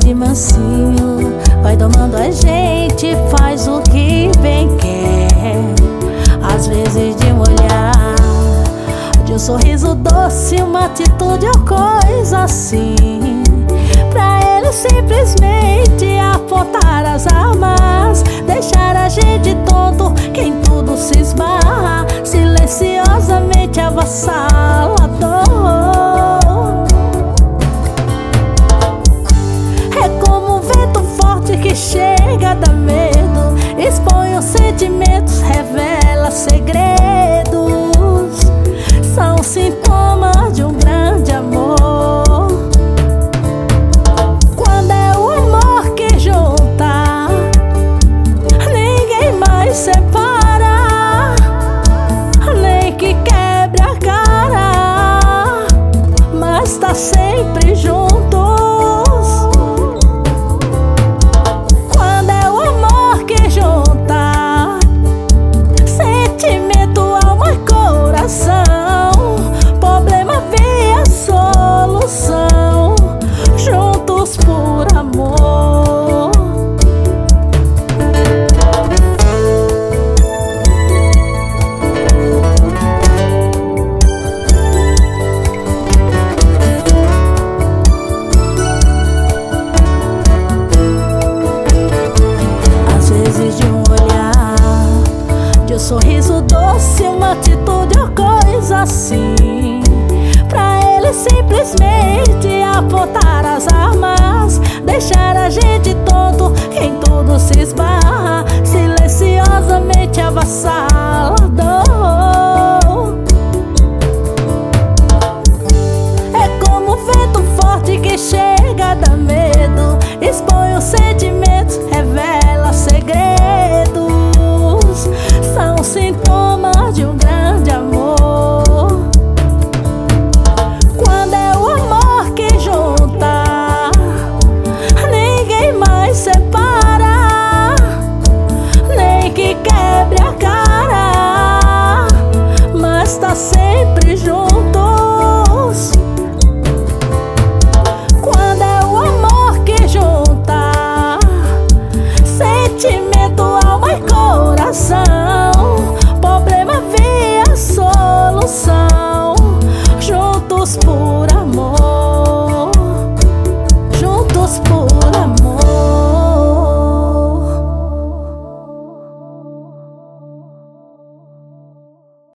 de mansinho, vai domando a gente, faz o que bem quer. Às vezes de um olhar, de um sorriso doce, uma atitude ou coisa assim, pra ele simplesmente apontar as armas, deixar a gente tonto, quem tudo se esbarra, silenciosamente avassalador. É como um vento forte que chega, dá medo, expõe os sentimentos, revela segredos, são sintomas de um grande amor. Quando é o amor que junta, ninguém mais separa, nem que quebre a cara, mas tá sempre juntos. Quando é o amor que junta sentimento, alma e coração, problema via solução, juntos por amor. Às vezes de um olhar, de um sorriso doce, uma atitude ou coisa assim, pra ele simplesmente apontar as armas, deixar a gente tonto, quem tudo se esbarra, silenciosamente avassalador. É como um vento forte que chega, dá medo, expõe os sentimentos, revela segredos, são sintomas